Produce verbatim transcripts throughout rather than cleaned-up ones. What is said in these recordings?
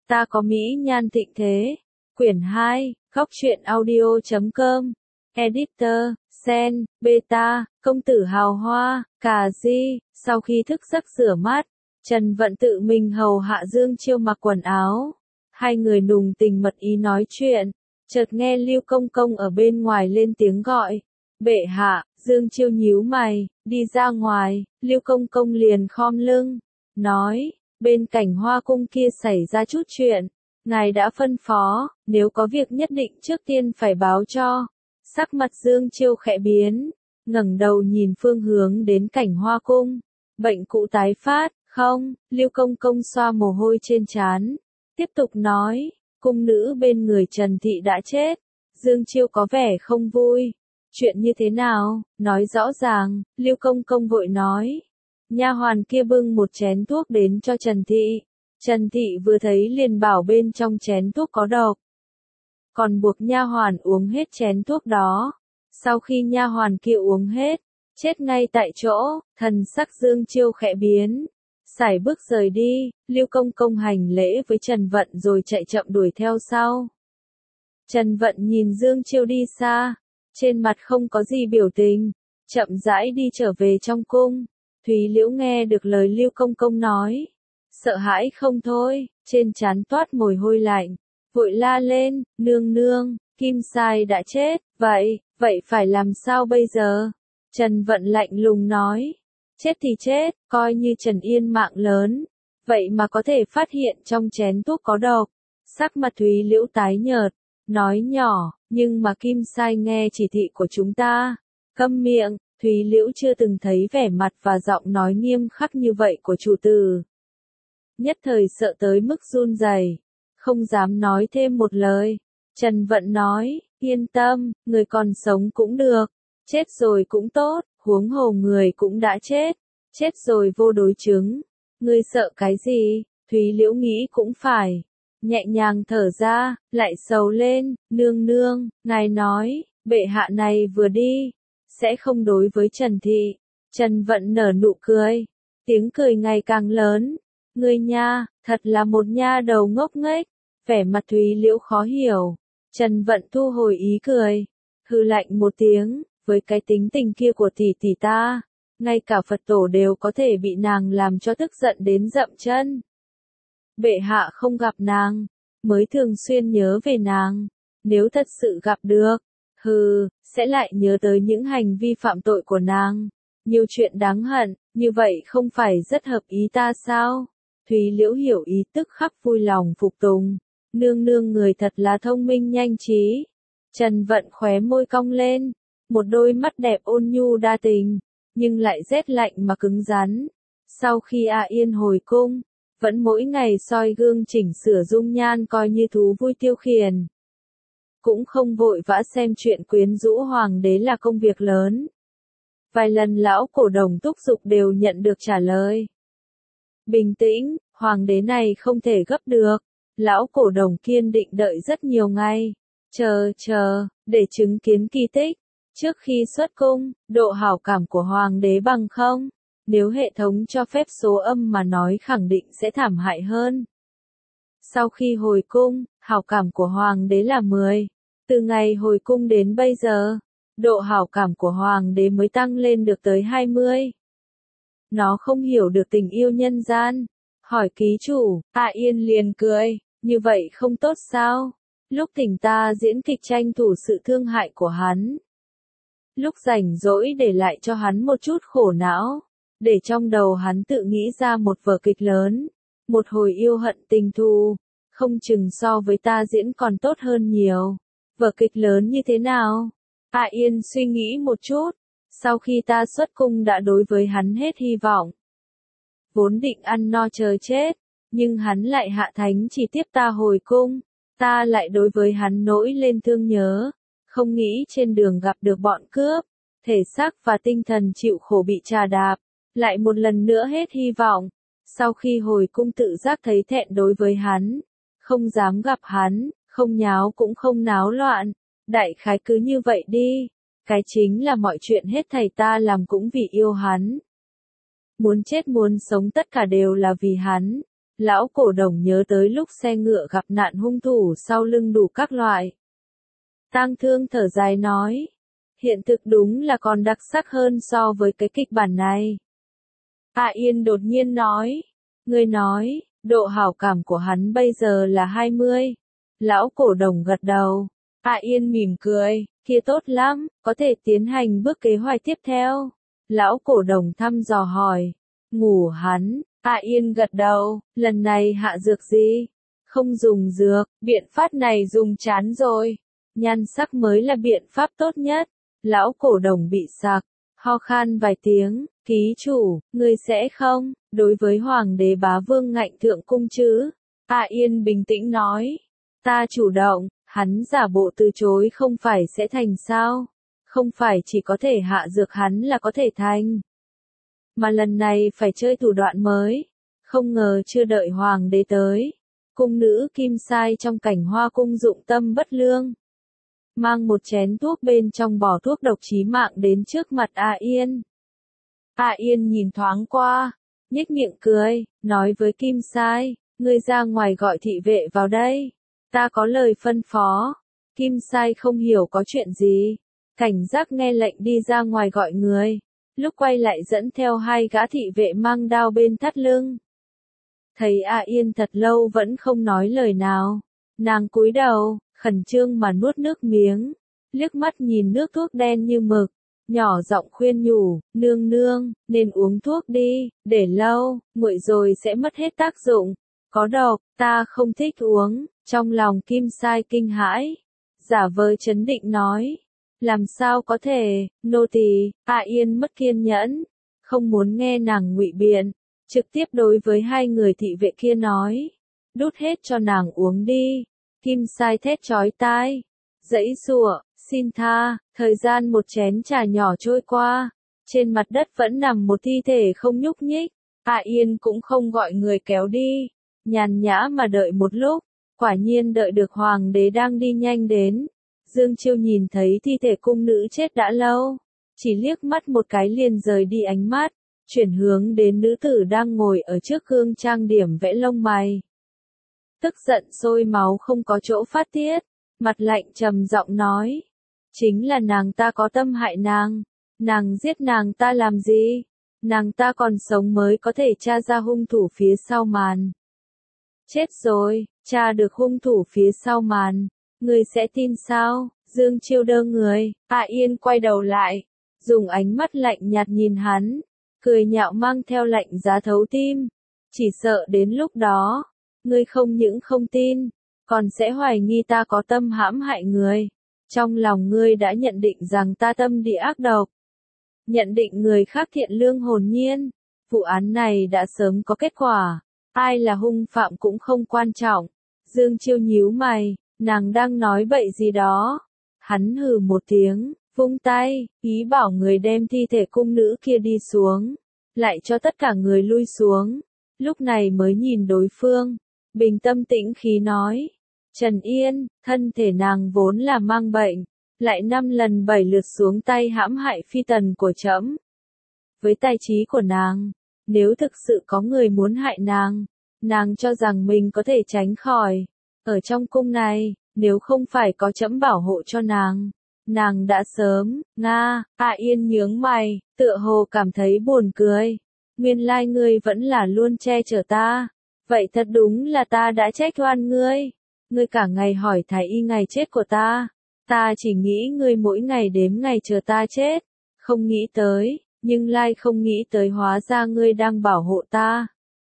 Ta có mỹ nhan thịnh thế. Quyển hai, góc truyện audio chấm com. Editor, Sen, Beta, công tử hào hoa, cà di. Sau khi thức giấc rửa mắt, Trần Vận tự mình hầu hạ Dương Chiêu mặc quần áo. Hai người nùng tình mật ý nói chuyện, chợt nghe Lưu Công Công ở bên ngoài lên tiếng gọi. Bệ hạ. Dương Chiêu nhíu mày, đi ra ngoài. Lưu Công Công liền khom lưng, nói, bên Cảnh Hoa cung kia xảy ra chút chuyện, ngài đã phân phó, nếu có việc nhất định trước tiên phải báo cho. Sắc mặt Dương Chiêu khẽ biến, ngẩng đầu nhìn phương hướng đến Cảnh Hoa cung. Bệnh cũ tái phát, không? Lưu Công Công xoa mồ hôi trên trán, tiếp tục nói, cung nữ bên người Trần Thị đã chết. Dương Chiêu có vẻ không vui. Chuyện như thế nào, nói rõ ràng. Lưu Công Công vội nói. Nha hoàn kia bưng một chén thuốc đến cho Trần Thị. Trần Thị vừa thấy liền bảo bên trong chén thuốc có độc, còn buộc nha hoàn uống hết chén thuốc đó. Sau khi nha hoàn kia uống hết, chết ngay tại chỗ. Thần sắc Dương Chiêu khẽ biến, sải bước rời đi. Lưu Công Công hành lễ với Trần Vận rồi chạy chậm đuổi theo sau. Trần Vận nhìn Dương Chiêu đi xa, trên mặt không có gì biểu tình, chậm rãi đi trở về trong cung. Thúy Liễu nghe được lời Lưu Công Công nói, sợ hãi không thôi, trên trán toát mồ hôi lạnh, vội la lên, nương nương, Kim Sai đã chết. Vậy, vậy phải làm sao bây giờ? Trần Vận lạnh lùng nói, chết thì chết, coi như Trần Yên mạng lớn, vậy mà có thể phát hiện trong chén thuốc có độc. Sắc mặt Thúy Liễu tái nhợt, nói nhỏ, nhưng mà Kim Sai nghe chỉ thị của chúng ta. Câm miệng. Thúy Liễu chưa từng thấy vẻ mặt và giọng nói nghiêm khắc như vậy của chủ tử. Nhất thời sợ tới mức run rẩy, không dám nói thêm một lời. Trần Vận nói, yên tâm, người còn sống cũng được, chết rồi cũng tốt, huống hồ người cũng đã chết, chết rồi vô đối chứng. Ngươi sợ cái gì? Thúy Liễu nghĩ cũng phải, nhẹ nhàng thở ra, lại sầu lên, nương nương, ngài nói, bệ hạ này vừa đi, sẽ không đối với Trần Thị. Trần Vận nở nụ cười, tiếng cười ngày càng lớn. Ngươi nha, thật là một nha đầu ngốc nghếch. Vẻ mặt Thúy Liễu khó hiểu. Trần Vận thu hồi ý cười, hừ lạnh một tiếng, với cái tính tình kia của tỷ tỷ ta, ngay cả Phật tổ đều có thể bị nàng làm cho tức giận đến dậm chân. Bệ hạ không gặp nàng, mới thường xuyên nhớ về nàng, nếu thật sự gặp được, hừ, sẽ lại nhớ tới những hành vi phạm tội của nàng, nhiều chuyện đáng hận, như vậy không phải rất hợp ý ta sao? Thúy Liễu hiểu ý tức khắc vui lòng phục tùng, nương nương người thật là thông minh nhanh trí. Trần Vận khóe môi cong lên, một đôi mắt đẹp ôn nhu đa tình, nhưng lại rét lạnh mà cứng rắn. Sau khi A Yên hồi cung, vẫn mỗi ngày soi gương chỉnh sửa dung nhan coi như thú vui tiêu khiển. Cũng không vội vã xem chuyện quyến rũ hoàng đế là công việc lớn. Vài lần lão cổ đồng thúc giục đều nhận được trả lời. Bình tĩnh, hoàng đế này không thể gấp được. Lão cổ đồng kiên định đợi rất nhiều ngày. Chờ, chờ, để chứng kiến kỳ tích. Trước khi xuất cung, độ hảo cảm của hoàng đế bằng không? Nếu hệ thống cho phép số âm mà nói khẳng định sẽ thảm hại hơn. Sau khi hồi cung, hảo cảm của hoàng đế là mười. Từ ngày hồi cung đến bây giờ, độ hảo cảm của hoàng đế mới tăng lên được tới hai mươi. Nó không hiểu được tình yêu nhân gian. Hỏi ký chủ, A Yên liền cười, như vậy không tốt sao? Lúc tỉnh ta diễn kịch tranh thủ sự thương hại của hắn. Lúc rảnh rỗi để lại cho hắn một chút khổ não, để trong đầu hắn tự nghĩ ra một vở kịch lớn, một hồi yêu hận tình thù, không chừng so với ta diễn còn tốt hơn nhiều. Vở kịch lớn như thế nào? A Yên suy nghĩ một chút, sau khi ta xuất cung đã đối với hắn hết hy vọng. Vốn định ăn no chờ chết, nhưng hắn lại hạ thánh chỉ tiếp ta hồi cung, ta lại đối với hắn nỗi lên thương nhớ, không nghĩ trên đường gặp được bọn cướp, thể xác và tinh thần chịu khổ bị trà đạp, lại một lần nữa hết hy vọng. Sau khi hồi cung tự giác thấy thẹn đối với hắn, không dám gặp hắn, không nháo cũng không náo loạn, đại khái cứ như vậy đi, cái chính là mọi chuyện hết thảy ta làm cũng vì yêu hắn. Muốn chết muốn sống tất cả đều là vì hắn, Lão cổ đồng nhớ tới lúc xe ngựa gặp nạn hung thủ sau lưng đủ các loại. Tang Thương thở dài nói, hiện thực đúng là còn đặc sắc hơn so với cái kịch bản này. A Yên đột nhiên nói, ngươi nói, độ hảo cảm của hắn bây giờ là hai mươi. Lão cổ đồng gật đầu. A Yên mỉm cười, kia tốt lắm, có thể tiến hành bước kế hoạch tiếp theo. Lão cổ đồng thăm dò hỏi, ngủ hắn, A Yên gật đầu, lần này hạ dược gì? Không dùng dược, biện pháp này dùng chán rồi. Nhan sắc mới là biện pháp tốt nhất. Lão cổ đồng bị sặc, ho khan vài tiếng, ký chủ, ngươi sẽ không, đối với hoàng đế bá vương ngạnh thượng cung chứ? A Yên bình tĩnh nói, ta chủ động, hắn giả bộ từ chối không phải sẽ thành sao? Không phải chỉ có thể hạ dược hắn là có thể thành. Mà lần này phải chơi thủ đoạn mới. Không ngờ chưa đợi hoàng đế tới. Cung nữ Kim Sai trong cảnh hoa cung dụng tâm bất lương. Mang một chén thuốc bên trong bỏ thuốc độc chí mạng đến trước mặt A Yên. A Yên nhìn thoáng qua, nhếch miệng cười, nói với Kim Sai, ngươi ra ngoài gọi thị vệ vào đây. Ta có lời phân phó. Kim Sai không hiểu có chuyện gì. Cảnh giác nghe lệnh đi ra ngoài gọi người. Lúc quay lại dẫn theo hai gã thị vệ mang đao bên thắt lưng. Thấy A Yên thật lâu vẫn không nói lời nào. Nàng cúi đầu, khẩn trương mà nuốt nước miếng. Liếc mắt nhìn nước thuốc đen như mực. Nhỏ giọng khuyên nhủ, nương nương, nên uống thuốc đi, để lâu, nguội rồi sẽ mất hết tác dụng. Có độc, ta không thích uống. Trong lòng Kim Sai kinh hãi. Giả vờ trấn định nói. Làm sao có thể, nô tỳ, A Yên mất kiên nhẫn. Không muốn nghe nàng ngụy biện. Trực tiếp đối với hai người thị vệ kia nói. Đút hết cho nàng uống đi. Kim Sai thét chói tai. Dãy giụa, xin tha, thời gian một chén trà nhỏ trôi qua. Trên mặt đất vẫn nằm một thi thể không nhúc nhích. A Yên cũng không gọi người kéo đi. Nhàn nhã mà đợi một lúc. Quả nhiên đợi được hoàng đế đang đi nhanh đến. Dương Chiêu nhìn thấy thi thể cung nữ chết đã lâu. Chỉ liếc mắt một cái liền rời đi ánh mắt. Chuyển hướng đến nữ tử đang ngồi ở trước gương trang điểm vẽ lông mày. Tức giận sôi máu không có chỗ phát tiết. Mặt lạnh trầm giọng nói. Chính là nàng ta có tâm hại nàng. Nàng giết nàng ta làm gì? Nàng ta còn sống mới có thể tra ra hung thủ phía sau màn. Chết rồi, tra được hung thủ phía sau màn. Người sẽ tin sao? Dương Chiêu đơ người. A Yên quay đầu lại. Dùng ánh mắt lạnh nhạt nhìn hắn. Cười nhạo mang theo lạnh giá thấu tim. Chỉ sợ đến lúc đó. Ngươi không những không tin. Còn sẽ hoài nghi ta có tâm hãm hại người. Trong lòng ngươi đã nhận định rằng ta tâm địa ác độc. Nhận định người khác thiện lương hồn nhiên. Vụ án này đã sớm có kết quả. Ai là hung phạm cũng không quan trọng. Dương Chiêu nhíu mày. Nàng đang nói bậy gì đó. Hắn hừ một tiếng, vung tay, ý bảo người đem thi thể cung nữ kia đi xuống. Lại cho tất cả người lui xuống. Lúc này mới nhìn đối phương. Bình tâm tĩnh khí nói. Trần Yên, thân thể nàng vốn là mang bệnh. Lại năm lần bảy lượt xuống tay hãm hại phi tần của trẫm. Với tài trí của nàng, nếu thực sự có người muốn hại nàng, nàng cho rằng mình có thể tránh khỏi. Ở trong cung này, nếu không phải có trẫm bảo hộ cho nàng, nàng đã sớm, Nga, A Yên nhướng mày, tựa hồ cảm thấy buồn cười. Nguyên lai ngươi vẫn là luôn che chở ta. Vậy thật đúng là ta đã trách oan ngươi. Ngươi cả ngày hỏi thái y ngày chết của ta. Ta chỉ nghĩ ngươi mỗi ngày đếm ngày chờ ta chết. Không nghĩ tới, nhưng lai không nghĩ tới hóa ra ngươi đang bảo hộ ta.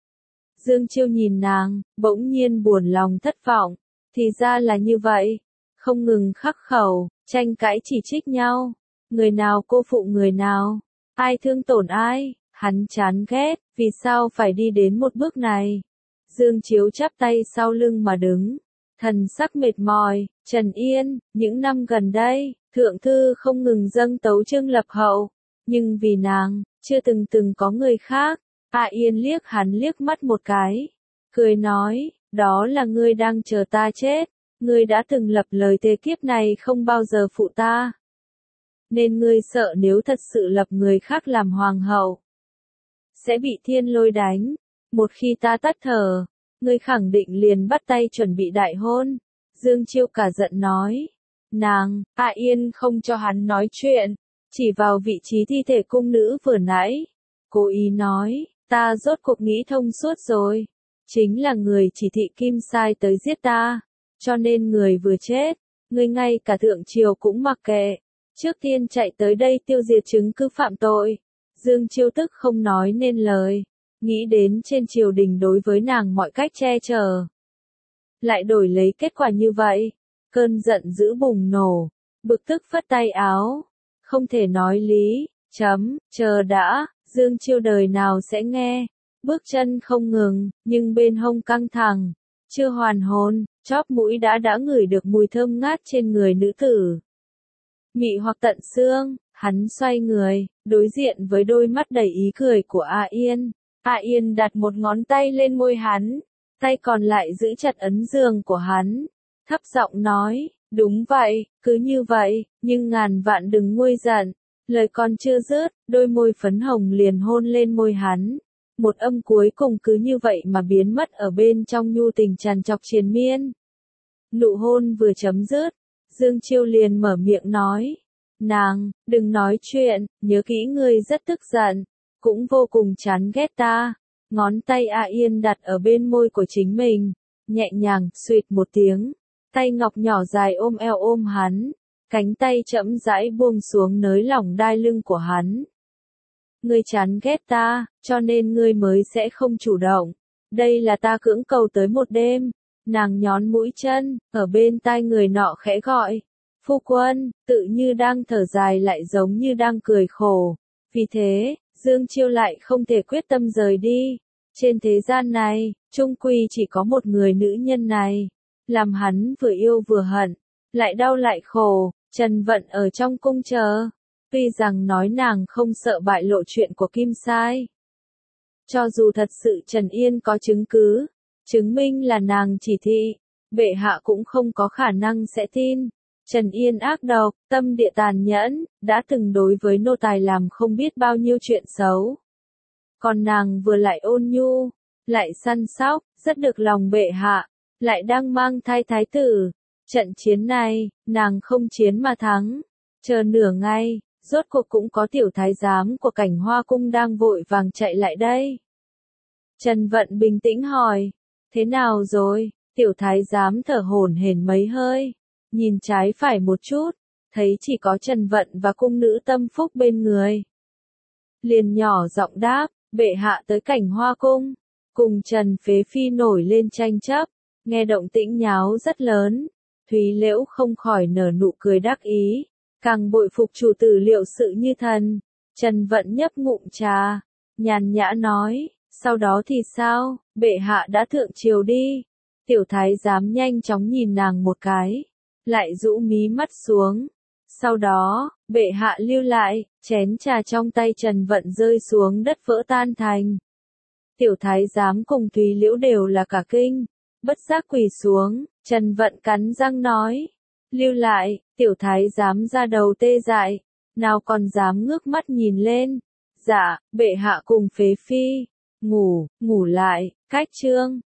Dương Chiêu nhìn nàng, bỗng nhiên buồn lòng thất vọng. Thì ra là như vậy. Không ngừng khắc khẩu, tranh cãi chỉ trích nhau. Người nào cô phụ người nào. Ai thương tổn ai. Hắn chán ghét, vì sao phải đi đến một bước này. Dương Chiếu chắp tay sau lưng mà đứng. Thần sắc mệt mỏi. Trần Yên, những năm gần đây, thượng thư không ngừng dâng tấu chương lập hậu. Nhưng vì nàng, chưa từng từng có người khác. A Yên liếc hắn liếc mắt một cái. Cười nói, đó là ngươi đang chờ ta chết. Ngươi đã từng lập lời thề kiếp này không bao giờ phụ ta. Nên ngươi sợ nếu thật sự lập người khác làm hoàng hậu. Sẽ bị thiên lôi đánh. Một khi ta tắt thở, ngươi khẳng định liền bắt tay chuẩn bị đại hôn. Dương Chiêu cả giận nói. Nàng, A Yên không cho hắn nói chuyện, chỉ vào vị trí thi thể cung nữ vừa nãy. Cố ý nói, ta rốt cuộc nghĩ thông suốt rồi. Chính là người chỉ thị Kim sai tới giết ta. Cho nên người vừa chết, ngươi ngay cả thượng triều cũng mặc kệ. Trước tiên chạy tới đây tiêu diệt chứng cứ phạm tội. Dương Chiêu tức không nói nên lời. Nghĩ đến trên triều đình đối với nàng mọi cách che chở. Lại đổi lấy kết quả như vậy. Cơn giận dữ bùng nổ. Bực tức phất tay áo. Không thể nói lý. Chấm, chờ đã. Dương Chiêu đời nào sẽ nghe. Bước chân không ngừng, nhưng bên hông căng thẳng. Chưa hoàn hồn, chóp mũi đã đã ngửi được mùi thơm ngát trên người nữ tử. Mị hoặc tận xương, hắn xoay người, đối diện với đôi mắt đầy ý cười của A Yên. A Yên đặt một ngón tay lên môi hắn, tay còn lại giữ chặt ấn giường của hắn. Thấp giọng nói, đúng vậy, cứ như vậy, nhưng ngàn vạn đừng nguôi giận. Lời còn chưa dứt, đôi môi phấn hồng liền hôn lên môi hắn. Một âm cuối cùng cứ như vậy mà biến mất ở bên trong nhu tình tràn trọc triền miên. Nụ hôn vừa chấm dứt, Dương Chiêu liền mở miệng nói. Nàng, đừng nói chuyện, nhớ kỹ ngươi rất tức giận, cũng vô cùng chán ghét ta. Ngón tay A Yên đặt ở bên môi của chính mình, nhẹ nhàng, suýt một tiếng. Tay ngọc nhỏ dài ôm eo ôm hắn, cánh tay chậm rãi buông xuống nới lỏng đai lưng của hắn. Ngươi chán ghét ta, cho nên ngươi mới sẽ không chủ động. Đây là ta cưỡng cầu tới một đêm. Nàng nhón mũi chân, ở bên tai người nọ khẽ gọi. Phu quân, tự như đang thở dài lại giống như đang cười khổ. Vì thế, Dương Chiêu lại không thể quyết tâm rời đi. Trên thế gian này, chung quy chỉ có một người nữ nhân này. Làm hắn vừa yêu vừa hận, lại đau lại khổ. Trần Vận ở trong cung chờ. Tuy rằng nói nàng không sợ bại lộ chuyện của Kim sai. Cho dù thật sự Trần Yên có chứng cứ, chứng minh là nàng chỉ thị, bệ hạ cũng không có khả năng sẽ tin. Trần Yên ác độc, tâm địa tàn nhẫn, đã từng đối với nô tài làm không biết bao nhiêu chuyện xấu. Còn nàng vừa lại ôn nhu, lại săn sóc, rất được lòng bệ hạ, lại đang mang thai thái tử. Trận chiến này, nàng không chiến mà thắng. Chờ nửa ngày, rốt cuộc cũng có tiểu thái giám của Cảnh Hoa cung đang vội vàng chạy lại đây. Trần Vận bình tĩnh hỏi, thế nào rồi? Tiểu thái giám thở hổn hển mấy hơi, nhìn trái phải một chút, thấy chỉ có Trần Vận và cung nữ tâm phúc bên người. Liền nhỏ giọng đáp, bệ hạ tới Cảnh Hoa cung, cùng Trần Phế Phi nổi lên tranh chấp, nghe động tĩnh nháo rất lớn. Thúy Liễu không khỏi nở nụ cười đắc ý, càng bội phục chủ tử liệu sự như thần. Trần Vận nhấp ngụm trà, nhàn nhã nói, sau đó thì sao, bệ hạ đã thượng triều đi. Tiểu thái giám nhanh chóng nhìn nàng một cái, lại rũ mí mắt xuống. Sau đó, bệ hạ lưu lại, chén trà trong tay Trần Vận rơi xuống đất vỡ tan thành. Tiểu thái giám cùng Thúy Liễu đều là cả kinh, bất giác quỳ xuống. Trần Vận cắn răng nói, lưu lại. Tiểu thái giám ra đầu tê dại, nào còn dám ngước mắt nhìn lên. Dạ, bệ hạ cùng Phế Phi, ngủ, ngủ lại, cách chương.